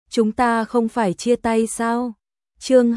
chúng ta không phải chia tay sao? Chương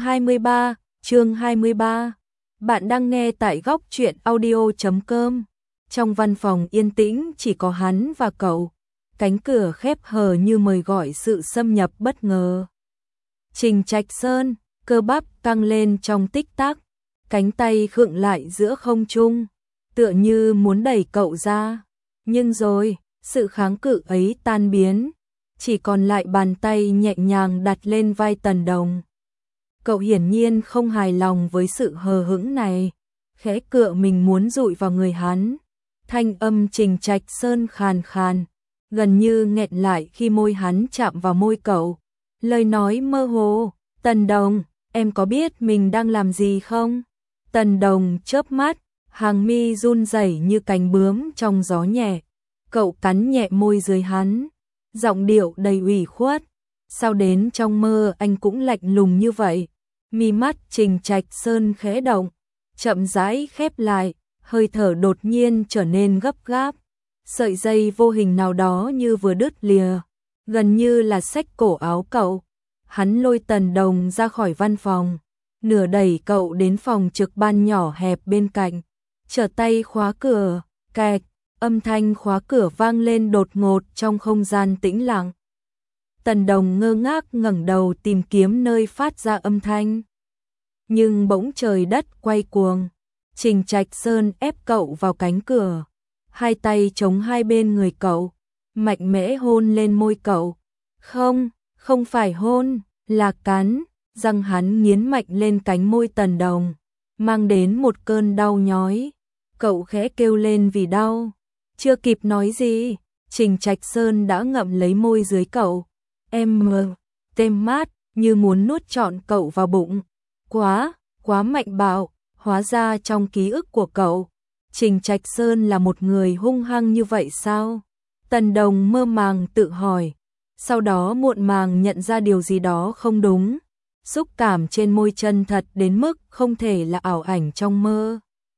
23. Bạn đang nghe tại góc truyện audio.com. Trong văn phòng yên tĩnh chỉ có hắn và cậu. Cánh cửa khép hờ như mời gọi sự xâm nhập bất ngờ. Trình Trạch Sơn, cơ bắp căng lên trong tích tắc, cánh tay khựng lại giữa không trung, tựa như muốn đẩy cậu ra. Nhưng rồi, sự kháng cự ấy tan biến, chỉ còn lại bàn tay nhẹ nhàng đặt lên vai Tần Đồng. Cậu hiển nhiên không hài lòng với sự hờ hững này, khẽ cựa mình muốn dụi vào người hắn. Thanh âm Trình Trạch Sơn khàn khàn, gần như nghẹn lại khi môi hắn chạm vào môi cậu. Lời nói mơ hồ, Tần Đồng, em có biết mình đang làm gì không? Tần Đồng chớp mắt, hàng mi run rẩy như cánh bướm trong gió nhẹ. Cậu cắn nhẹ môi dưới hắn, giọng điệu đầy ủy khuất. Sao đến trong mơ anh cũng lạnh lùng như vậy? Mi mắt Trình Trạch Sơn khẽ động, chậm rãi khép lại, hơi thở đột nhiên trở nên gấp gáp. Sợi dây vô hình nào đó như vừa đứt lìa, gần như là xách cổ áo cậu. Hắn lôi Tần Đồng ra khỏi văn phòng, nửa đẩy cậu đến phòng trực ban nhỏ hẹp bên cạnh, trở tay khóa cửa, kẹt, âm thanh khóa cửa vang lên đột ngột trong không gian tĩnh lặng. Tần Đồng ngơ ngác ngẩng đầu tìm kiếm nơi phát ra âm thanh. Nhưng bỗng trời đất quay cuồng, Trình Trạch Sơn ép cậu vào cánh cửa, hai tay chống hai bên người cậu, mạnh mẽ hôn lên môi cậu. Không phải hôn, là cắn, răng hắn nghiến mạnh lên cánh môi Tần Đồng, mang đến một cơn đau nhói. Cậu khẽ kêu lên vì đau, chưa kịp nói gì, Trình Trạch Sơn đã ngậm lấy môi dưới cậu. Têm mát, như muốn nuốt trọn cậu vào bụng. Quá mạnh bạo, hóa ra trong ký ức của cậu, Trình Trạch Sơn là một người hung hăng như vậy sao? Tần Đồng mơ màng tự hỏi, sau đó muộn màng nhận ra điều gì đó không đúng. Xúc cảm trên môi chân thật đến mức không thể là ảo ảnh trong mơ.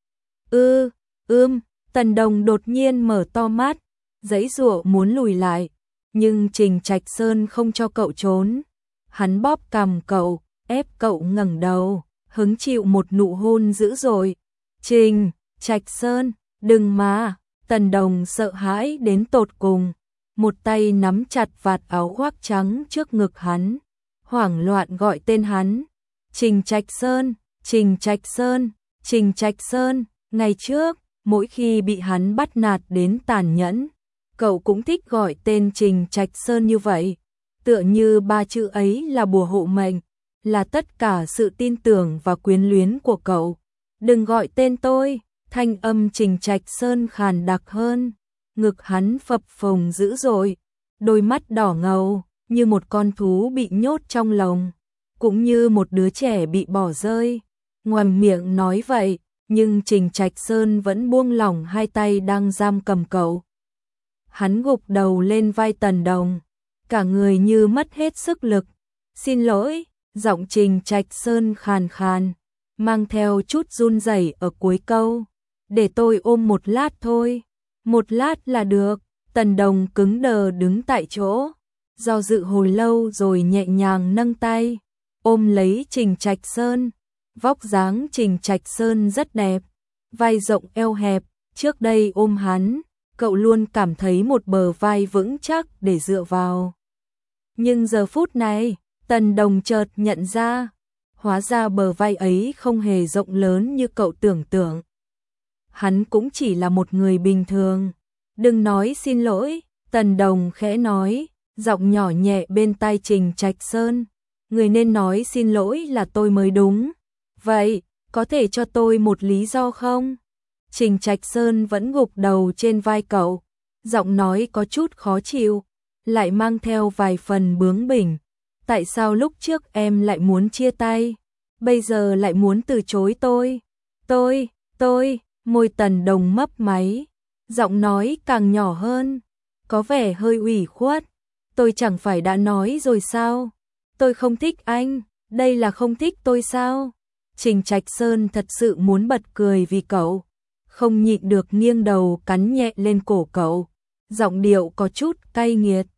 Tần Đồng đột nhiên mở to mắt, giãy giụa muốn lùi lại, nhưng Trình Trạch Sơn không cho cậu trốn. Hắn bóp cằm cậu, ép cậu ngẩng đầu, hứng chịu một nụ hôn dữ dội. Trình Trạch Sơn, đừng mà! Tần Đồng sợ hãi đến tột cùng, một tay nắm chặt vạt áo khoác trắng trước ngực hắn, hoảng loạn gọi tên hắn. Trình Trạch Sơn, Trình Trạch Sơn, Trình Trạch Sơn. Ngày trước, mỗi khi bị hắn bắt nạt đến tàn nhẫn, cậu cũng thích gọi tên Trình Trạch Sơn như vậy, tựa như ba chữ ấy là bùa hộ mệnh, là tất cả sự tin tưởng và quyến luyến của cậu. Đừng gọi tên tôi, thanh âm Trình Trạch Sơn khàn đặc hơn, ngực hắn phập phồng dữ dội, đôi mắt đỏ ngầu, như một con thú bị nhốt trong lồng, cũng như một đứa trẻ bị bỏ rơi. Ngoằm miệng nói vậy, nhưng Trình Trạch Sơn vẫn buông lỏng hai tay đang giam cầm cậu. Hắn gục đầu lên vai Tần Đồng, cả người như mất hết sức lực. Xin lỗi, giọng Trình Trạch Sơn khàn khàn, mang theo chút run rẩy ở cuối câu. Để tôi ôm một lát thôi. Một lát là được. Tần Đồng cứng đờ đứng tại chỗ, do dự hồi lâu rồi nhẹ nhàng nâng tay, ôm lấy Trình Trạch Sơn. Vóc dáng Trình Trạch Sơn rất đẹp, vai rộng eo hẹp, trước đây ôm hắn, cậu luôn cảm thấy một bờ vai vững chắc để dựa vào. Nhưng giờ phút này, Tần Đồng chợt nhận ra, hóa ra bờ vai ấy không hề rộng lớn như cậu tưởng tượng. Hắn cũng chỉ là một người bình thường. Đừng nói xin lỗi, Tần Đồng khẽ nói, giọng nhỏ nhẹ bên tai Trình Trạch Sơn. Người nên nói xin lỗi là tôi mới đúng. Vậy, có thể cho tôi một lý do không? Trình Trạch Sơn vẫn gục đầu trên vai cậu, giọng nói có chút khó chịu, lại mang theo vài phần bướng bỉnh. Tại sao lúc trước em lại muốn chia tay, bây giờ lại muốn từ chối tôi? Môi Tần Đồng mấp máy, giọng nói càng nhỏ hơn, có vẻ hơi ủy khuất. Tôi chẳng phải đã nói rồi sao? Tôi không thích anh, đây là không thích tôi sao? Trình Trạch Sơn thật sự muốn bật cười vì cậu, không nhịn được nghiêng đầu cắn nhẹ lên cổ cậu, giọng điệu có chút cay nghiệt.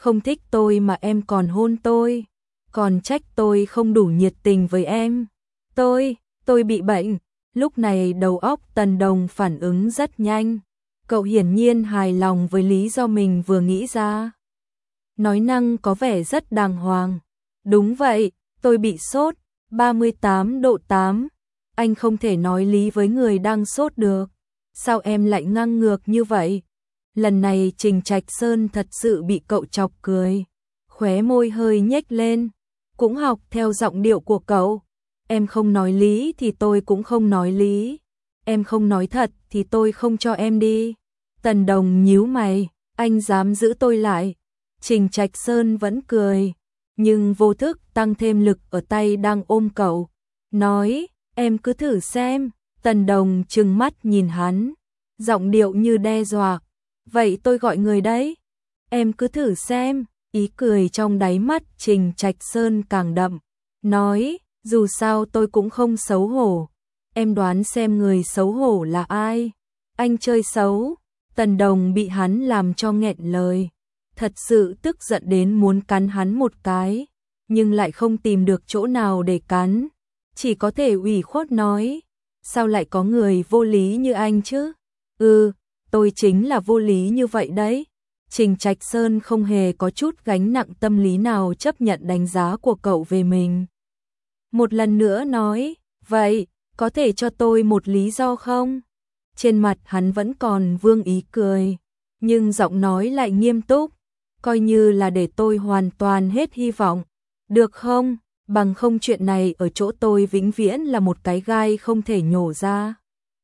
không thích tôi mà em còn hôn tôi, còn trách tôi không đủ nhiệt tình với em. Tôi bị bệnh. Lúc này đầu óc Tần Đồng phản ứng rất nhanh. Cậu hiển nhiên hài lòng với lý do mình vừa nghĩ ra. Nói năng có vẻ rất đàng hoàng. Đúng vậy, tôi bị sốt, 38 độ 8. Anh không thể nói lý với người đang sốt được. Sao em lại ngang ngược như vậy? Lần này Trình Trạch Sơn thật sự bị cậu chọc cười. Khóe môi hơi nhếch lên. Cũng học theo giọng điệu của cậu. Em không nói lý thì tôi cũng không nói lý. Em không nói thật thì tôi không cho em đi. Tần Đồng nhíu mày, anh dám giữ tôi lại. Trình Trạch Sơn vẫn cười, nhưng vô thức tăng thêm lực ở tay đang ôm cậu. Nói, em cứ thử xem. Tần Đồng trừng mắt nhìn hắn, giọng điệu như đe dọa. Vậy tôi gọi người đấy. Em cứ thử xem. Ý cười trong đáy mắt Trình Trạch Sơn càng đậm. Nói, dù sao tôi cũng không xấu hổ. Em đoán xem người xấu hổ là ai? Anh chơi xấu. Tần Đồng bị hắn làm cho nghẹn lời. Thật sự tức giận đến muốn cắn hắn một cái, nhưng lại không tìm được chỗ nào để cắn. Chỉ có thể ủy khuất nói, sao lại có người vô lý như anh chứ? Tôi chính là vô lý như vậy đấy. Trình Trạch Sơn không hề có chút gánh nặng tâm lý nào chấp nhận đánh giá của cậu về mình. Một lần nữa nói, vậy, có thể cho tôi một lý do không? Trên mặt hắn vẫn còn vương ý cười, nhưng giọng nói lại nghiêm túc. Coi như là để tôi hoàn toàn hết hy vọng. Được không? Bằng không chuyện này ở chỗ tôi vĩnh viễn là một cái gai không thể nhổ ra.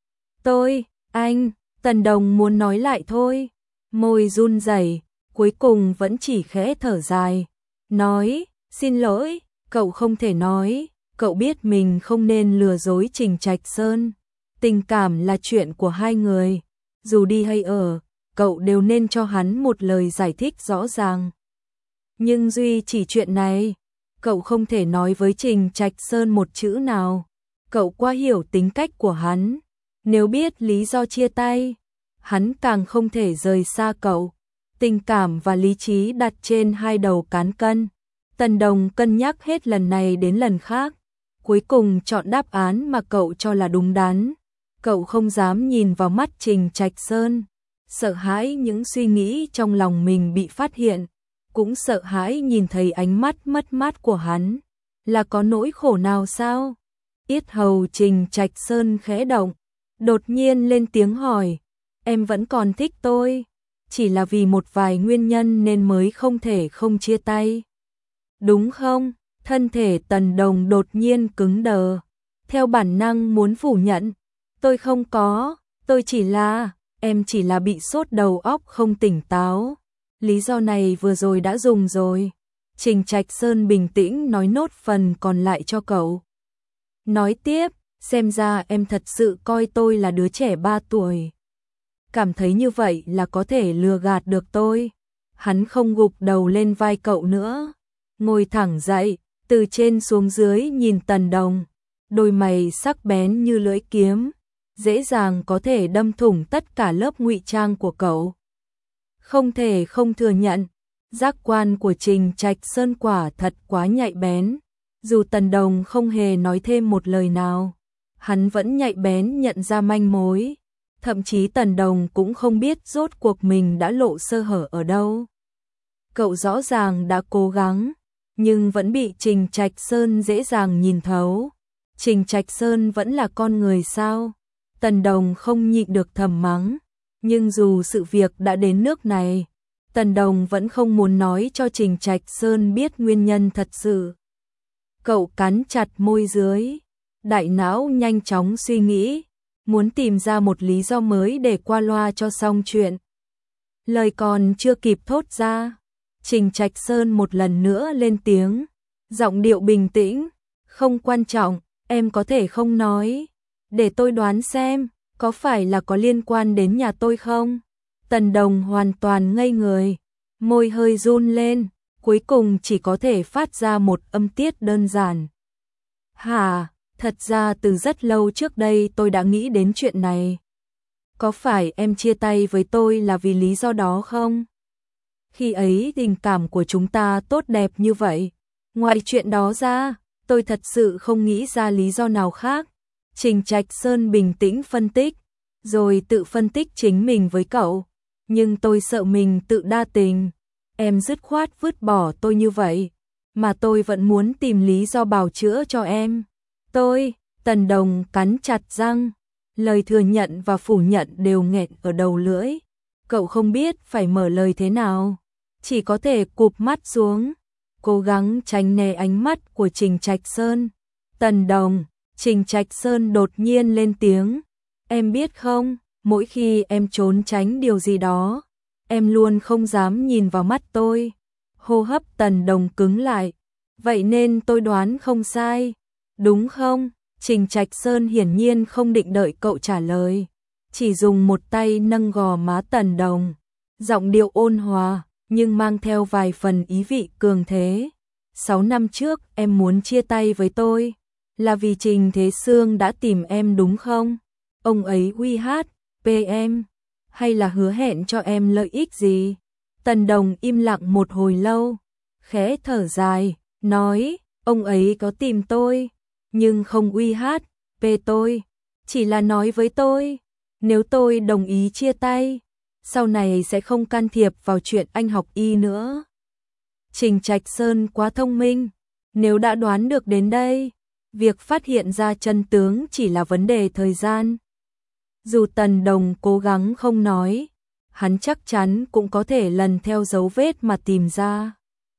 Anh, Tần Đồng muốn nói lại thôi. Môi run rẩy, cuối cùng vẫn chỉ khẽ thở dài. Nói, xin lỗi, cậu không thể nói. Cậu biết mình không nên lừa dối Trình Trạch Sơn. Tình cảm là chuyện của hai người. Dù đi hay ở, cậu đều nên cho hắn một lời giải thích rõ ràng. Nhưng duy chỉ chuyện này, cậu không thể nói với Trình Trạch Sơn một chữ nào. Cậu quá hiểu tính cách của hắn. Nếu biết lý do chia tay, hắn càng không thể rời xa cậu. Tình cảm và lý trí đặt trên hai đầu cán cân. Tần Đồng cân nhắc hết lần này đến lần khác, cuối cùng chọn đáp án mà cậu cho là đúng đắn. Cậu không dám nhìn vào mắt Trình Trạch Sơn, sợ hãi những suy nghĩ trong lòng mình bị phát hiện, cũng sợ hãi nhìn thấy ánh mắt mất mát của hắn. Là có nỗi khổ nào sao? Yết hầu Trình Trạch Sơn khẽ động, đột nhiên lên tiếng hỏi, em vẫn còn thích tôi, chỉ là vì một vài nguyên nhân nên mới không thể không chia tay. Đúng không? Thân thể Tần Đồng đột nhiên cứng đờ, theo bản năng muốn phủ nhận. Tôi không có, em chỉ là bị sốt đầu óc không tỉnh táo. Lý do này vừa rồi đã dùng rồi. Trình Trạch Sơn bình tĩnh nói nốt phần còn lại cho cậu. Nói tiếp, xem ra em thật sự coi tôi là đứa trẻ 3 tuổi. Cảm thấy như vậy là có thể lừa gạt được tôi. Hắn không gục đầu lên vai cậu nữa, ngồi thẳng dậy, từ trên xuống dưới nhìn Tần Đồng. Đôi mày sắc bén như lưỡi kiếm, dễ dàng có thể đâm thủng tất cả lớp ngụy trang của cậu. Không thể không thừa nhận, giác quan của Trình Trạch Sơn quả thật quá nhạy bén. Dù Tần Đồng không hề nói thêm một lời nào, hắn vẫn nhạy bén nhận ra manh mối. Thậm chí Tần Đồng cũng không biết rốt cuộc mình đã lộ sơ hở ở đâu. Cậu rõ ràng đã cố gắng, nhưng vẫn bị Trình Trạch Sơn dễ dàng nhìn thấu. Trình Trạch Sơn vẫn là con người sao? Tần Đồng không nhịn được thầm mắng. Nhưng dù sự việc đã đến nước này, Tần Đồng vẫn không muốn nói cho Trình Trạch Sơn biết nguyên nhân thật sự. Cậu cắn chặt môi dưới, đại não nhanh chóng suy nghĩ, muốn tìm ra một lý do mới để qua loa cho xong chuyện. Lời còn chưa kịp thốt ra, Trình Trạch Sơn một lần nữa lên tiếng, giọng điệu bình tĩnh, không quan trọng, em có thể không nói. Để tôi đoán xem, có phải là có liên quan đến nhà tôi không? Tần Đồng hoàn toàn ngây người, môi hơi run lên, cuối cùng chỉ có thể phát ra một âm tiết đơn giản. Hả, thật ra từ rất lâu trước đây tôi đã nghĩ đến chuyện này. Có phải em chia tay với tôi là vì lý do đó không? Khi ấy tình cảm của chúng ta tốt đẹp như vậy. Ngoài chuyện đó ra, tôi thật sự không nghĩ ra lý do nào khác. Trình Trạch Sơn bình tĩnh phân tích, rồi tự phân tích chính mình với cậu. Nhưng tôi sợ mình tự đa tình. Em dứt khoát vứt bỏ tôi như vậy, mà tôi vẫn muốn tìm lý do bào chữa cho em. Tần Đồng cắn chặt răng, lời thừa nhận và phủ nhận đều nghẹn ở đầu lưỡi. Cậu không biết phải mở lời thế nào, chỉ có thể cụp mắt xuống, cố gắng tránh né ánh mắt của Trình Trạch Sơn. Tần Đồng, Trình Trạch Sơn đột nhiên lên tiếng, em biết không, mỗi khi em trốn tránh điều gì đó, em luôn không dám nhìn vào mắt tôi. Hô hấp Tần Đồng cứng lại, vậy nên tôi đoán không sai, đúng không? Trình Trạch Sơn hiển nhiên không định đợi cậu trả lời, chỉ dùng một tay nâng gò má Tần Đồng, giọng điệu ôn hòa, nhưng mang theo vài phần ý vị cường thế. 6 năm trước em muốn chia tay với tôi, là vì Trình Thế Sương đã tìm em đúng không? Ông ấy uy hát, PM, hay là hứa hẹn cho em lợi ích gì? Tần Đồng im lặng một hồi lâu, khẽ thở dài, nói, ông ấy có tìm tôi, nhưng không uy hát, tôi, chỉ là nói với tôi, nếu tôi đồng ý chia tay, sau này sẽ không can thiệp vào chuyện anh học y nữa. Trình Trạch Sơn quá thông minh, nếu đã đoán được đến đây, việc phát hiện ra chân tướng chỉ là vấn đề thời gian. Dù Tần Đồng cố gắng không nói, hắn chắc chắn cũng có thể lần theo dấu vết mà tìm ra.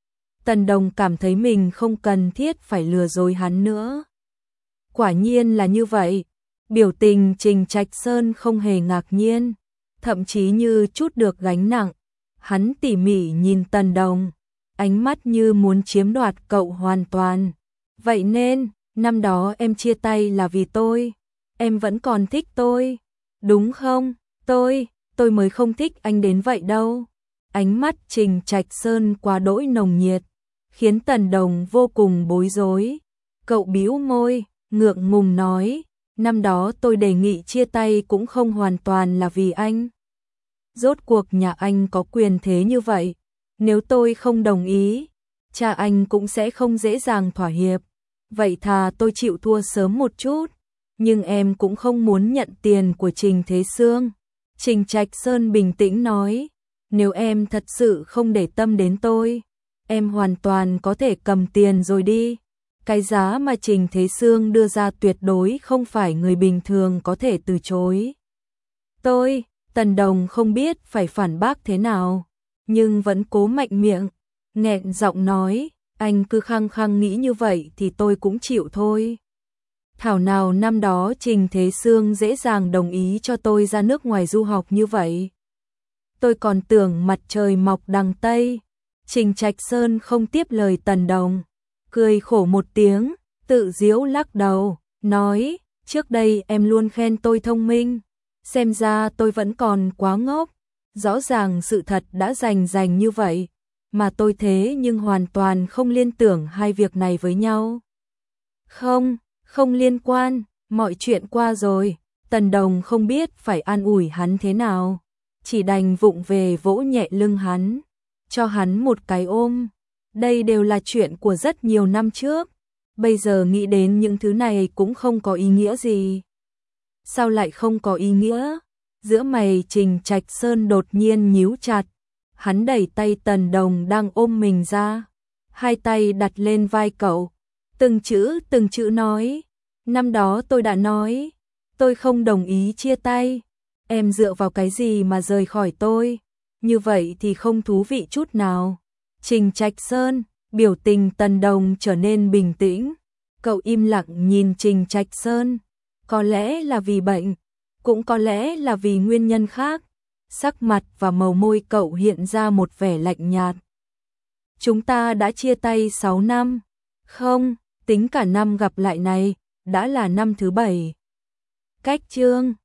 Tần Đồng cảm thấy mình không cần thiết phải lừa dối hắn nữa. Quả nhiên là như vậy, biểu tình Trình Trạch Sơn không hề ngạc nhiên, thậm chí như chút được gánh nặng. Hắn tỉ mỉ nhìn Tần Đồng, ánh mắt như muốn chiếm đoạt cậu hoàn toàn. Vậy nên, năm đó em chia tay là vì tôi, em vẫn còn thích tôi, đúng không? Tôi mới không thích anh đến vậy đâu. Ánh mắt Trình Trạch Sơn quá đỗi nồng nhiệt, khiến Tần Đồng vô cùng bối rối. Cậu bĩu môi, ngượng ngùng nói, năm đó tôi đề nghị chia tay cũng không hoàn toàn là vì anh. Rốt cuộc nhà anh có quyền thế như vậy, nếu tôi không đồng ý, cha anh cũng sẽ không dễ dàng thỏa hiệp. Vậy thà tôi chịu thua sớm một chút, nhưng em cũng không muốn nhận tiền của Trình Thế Sương. Trình Trạch Sơn bình tĩnh nói, nếu em thật sự không để tâm đến tôi, em hoàn toàn có thể cầm tiền rồi đi. Cái giá mà Trình Thế Sương đưa ra tuyệt đối không phải người bình thường có thể từ chối. Tần Đồng không biết phải phản bác thế nào, nhưng vẫn cố mạnh miệng, nghẹn giọng nói, anh cứ khăng khăng nghĩ như vậy thì tôi cũng chịu thôi. Thảo nào năm đó Trình Thế Sương dễ dàng đồng ý cho tôi ra nước ngoài du học như vậy. Tôi còn tưởng mặt trời mọc đằng Tây. Trình Trạch Sơn không tiếp lời Tần Đồng, cười khổ một tiếng, tự giễu lắc đầu, nói, trước đây em luôn khen tôi thông minh, xem ra tôi vẫn còn quá ngốc. Rõ ràng sự thật đã rành như vậy, mà tôi thế nhưng hoàn toàn không liên tưởng hai việc này với nhau. Không liên quan, mọi chuyện qua rồi. Tần Đồng không biết phải an ủi hắn thế nào, chỉ đành vụng về vỗ nhẹ lưng hắn, cho hắn một cái ôm. Đây đều là chuyện của rất nhiều năm trước, bây giờ nghĩ đến những thứ này cũng không có ý nghĩa gì. Sao lại không có ý nghĩa? Giữa mày Trình Trạch Sơn đột nhiên nhíu chặt, hắn đẩy tay Tần Đồng đang ôm mình ra, hai tay đặt lên vai cậu, từng chữ nói, năm đó tôi đã nói, tôi không đồng ý chia tay, em dựa vào cái gì mà rời khỏi tôi, như vậy thì không thú vị chút nào. Trình Trạch Sơn, biểu tình Tần Đồng trở nên bình tĩnh, cậu im lặng nhìn Trình Trạch Sơn, có lẽ là vì bệnh, cũng có lẽ là vì nguyên nhân khác, sắc mặt và màu môi cậu hiện ra một vẻ lạnh nhạt. Chúng ta đã chia tay 6 năm, không, tính cả năm gặp lại này, đã là năm thứ 7. Cách chương